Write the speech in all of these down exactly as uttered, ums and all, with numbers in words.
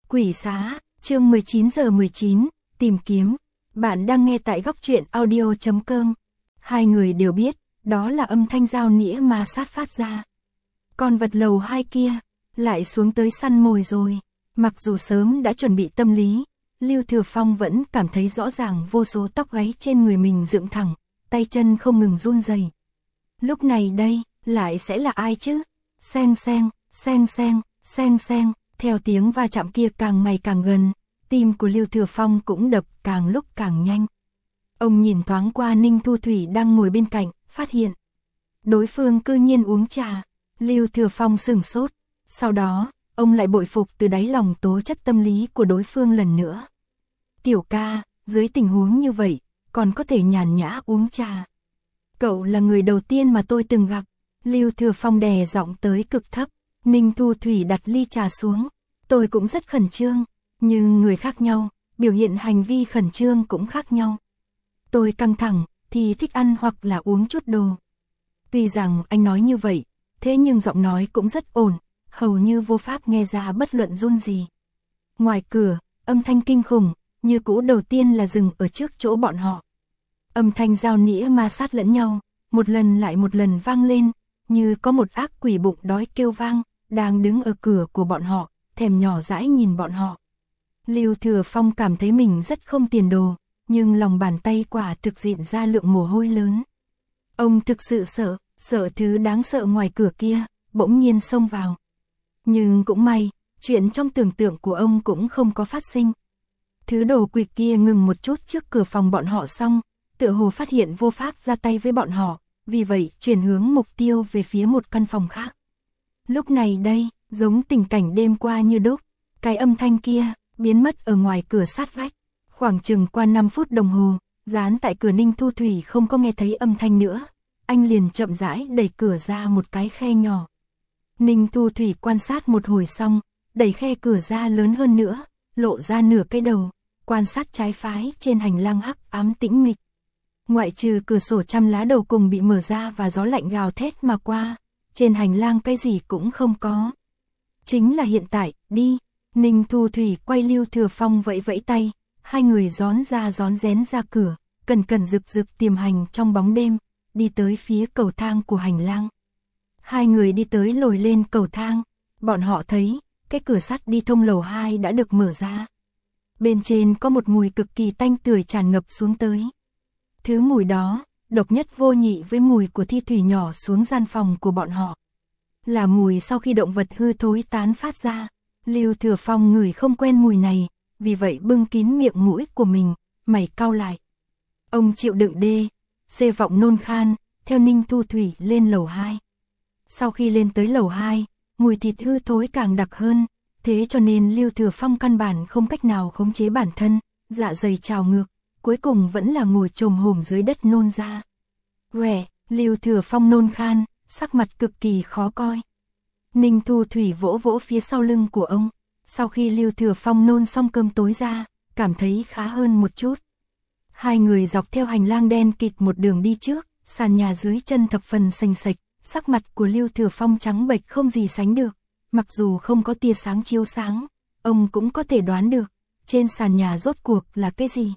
Quỷ xá, chương mười chín giờ mười chín, tìm kiếm. Bạn đang nghe tại góc truyện audio chấm com. Hai người đều biết, đó là âm thanh dao nĩa ma sát phát ra. Con vật lầu hai kia, lại xuống tới săn mồi rồi. Mặc dù sớm đã chuẩn bị tâm lý, Lưu Thừa Phong vẫn cảm thấy rõ ràng vô số tóc gáy trên người mình dựng thẳng, tay chân không ngừng run rẩy. Lúc này đây, lại sẽ là ai chứ? Xeng xeng, xeng xeng, xeng xeng, theo tiếng va chạm kia càng ngày càng gần, tim của Lưu Thừa Phong cũng đập càng lúc càng nhanh. Ông nhìn thoáng qua Ninh Thu Thủy đang ngồi bên cạnh, phát hiện đối phương cư nhiên uống trà. Lưu Thừa Phong sửng sốt, sau đó, ông lại bội phục từ đáy lòng tố chất tâm lý của đối phương lần nữa. Tiểu ca, dưới tình huống như vậy, còn có thể nhàn nhã uống trà. Cậu là người đầu tiên mà tôi từng gặp. Lưu Thừa Phong đè giọng tới cực thấp. Ninh Thu Thủy đặt ly trà xuống. Tôi cũng rất khẩn trương, nhưng người khác nhau, biểu hiện hành vi khẩn trương cũng khác nhau. Tôi căng thẳng, thì thích ăn hoặc là uống chút đồ. Tuy rằng anh nói như vậy, thế nhưng giọng nói cũng rất ổn, hầu như vô pháp nghe ra bất luận run gì. Ngoài cửa, âm thanh kinh khủng, như cũ đầu tiên là dừng ở trước chỗ bọn họ. Âm thanh dao nĩa ma sát lẫn nhau, một lần lại một lần vang lên, như có một ác quỷ bụng đói kêu vang, đang đứng ở cửa của bọn họ, thèm nhỏ dãi nhìn bọn họ. Lưu Thừa Phong cảm thấy mình rất không tiền đồ, nhưng lòng bàn tay quả thực dịn ra lượng mồ hôi lớn. Ông thực sự sợ, sợ thứ đáng sợ ngoài cửa kia, bỗng nhiên xông vào. Nhưng cũng may, chuyện trong tưởng tượng của ông cũng không có phát sinh. Thứ đồ quỷ kia ngừng một chút trước cửa phòng bọn họ xong, tựa hồ phát hiện vô pháp ra tay với bọn họ, vì vậy chuyển hướng mục tiêu về phía một căn phòng khác. Lúc này đây, giống tình cảnh đêm qua như đúc, cái âm thanh kia, biến mất ở ngoài cửa sát vách. Khoảng chừng qua năm phút đồng hồ, dán tại cửa Ninh Thu Thủy không có nghe thấy âm thanh nữa, anh liền chậm rãi đẩy cửa ra một cái khe nhỏ. Ninh Thu Thủy quan sát một hồi xong, đẩy khe cửa ra lớn hơn nữa, lộ ra nửa cái đầu, quan sát trái phái trên hành lang hắc ám tĩnh mịch. Ngoại trừ cửa sổ trăm lá đầu cùng bị mở ra và gió lạnh gào thét mà qua, trên hành lang cái gì cũng không có. Chính là hiện tại, đi. Ninh Thu Thủy quay Lưu Thừa Phong vẫy vẫy tay, hai người gión ra gión rén ra cửa, cẩn cẩn rực rực tiềm hành trong bóng đêm, đi tới phía cầu thang của hành lang. Hai người đi tới lồi lên cầu thang, bọn họ thấy, cái cửa sắt đi thông lầu hai đã được mở ra. Bên trên có một mùi cực kỳ tanh tưởi tràn ngập xuống tới. Thứ mùi đó, độc nhất vô nhị với mùi của thi thủy nhỏ xuống gian phòng của bọn họ. Là mùi sau khi động vật hư thối tán phát ra. Lưu Thừa Phong ngửi không quen mùi này, vì vậy bưng kín miệng mũi của mình, mày cau lại. Ông chịu đựng đê, xê vọng nôn khan, theo Ninh Thu Thủy lên lầu hai. Sau khi lên tới lầu hai, mùi thịt hư thối càng đặc hơn, thế cho nên Lưu Thừa Phong căn bản không cách nào khống chế bản thân, dạ dày trào ngược, cuối cùng vẫn là ngồi chồm hổm dưới đất nôn ra. Quẻ, Lưu Thừa Phong nôn khan, sắc mặt cực kỳ khó coi. Ninh Thu Thủy vỗ vỗ phía sau lưng của ông, sau khi Lưu Thừa Phong nôn xong cơm tối ra, cảm thấy khá hơn một chút. Hai người dọc theo hành lang đen kịt một đường đi trước, sàn nhà dưới chân thập phần xanh xệch, sắc mặt của Lưu Thừa Phong trắng bệch không gì sánh được, mặc dù không có tia sáng chiếu sáng, ông cũng có thể đoán được, trên sàn nhà rốt cuộc là cái gì.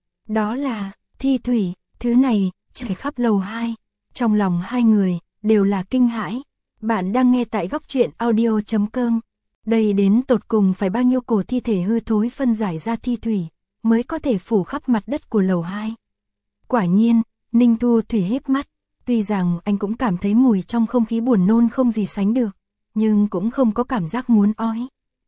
Đó là thi thủy, thứ này chảy khắp lầu hai. Trong lòng hai người đều là kinh hãi. Bạn đang nghe tại góc truyện audio chấm com. Đây đến tột cùng phải bao nhiêu cổ thi thể hư thối phân giải ra thi thủy mới có thể phủ khắp mặt đất của lầu hai. Quả nhiên, Ninh Thu Thủy híp mắt, tuy rằng anh cũng cảm thấy mùi trong không khí buồn nôn không gì sánh được, nhưng cũng không có cảm giác muốn ói.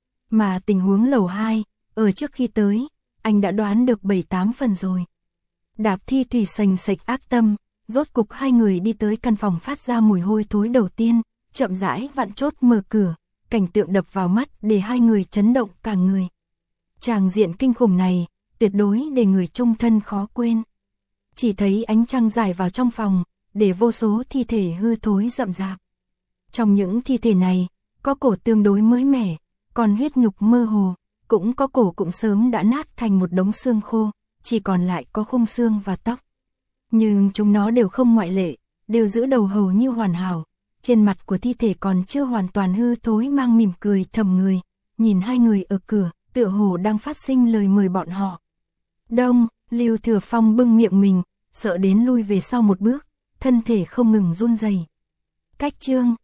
Mà tình huống lầu hai, ở trước khi tới, anh đã đoán được bảy tám phần rồi. Đạp thi thủy sành sạch ác tâm, rốt cục hai người đi tới căn phòng phát ra mùi hôi thối đầu tiên, chậm rãi vặn chốt mở cửa, cảnh tượng đập vào mắt để hai người chấn động cả người. Tràng diện kinh khủng này, tuyệt đối để người chung thân khó quên. Chỉ thấy ánh trăng rải vào trong phòng, để vô số thi thể hư thối rậm rạp. Trong những thi thể này, có cổ tương đối mới mẻ, còn huyết nhục mơ hồ, cũng có cổ cũng sớm đã nát thành một đống xương khô, chỉ còn lại có khung xương và tóc. Nhưng chúng nó đều không ngoại lệ, đều giữ đầu hầu như hoàn hảo. Trên mặt của thi thể còn chưa hoàn toàn hư thối mang mỉm cười thầm người, nhìn hai người ở cửa, tựa hồ đang phát sinh lời mời bọn họ. Đông, Lưu Thừa Phong bưng miệng mình, sợ đến lui về sau một bước, thân thể không ngừng run rẩy. Cách chương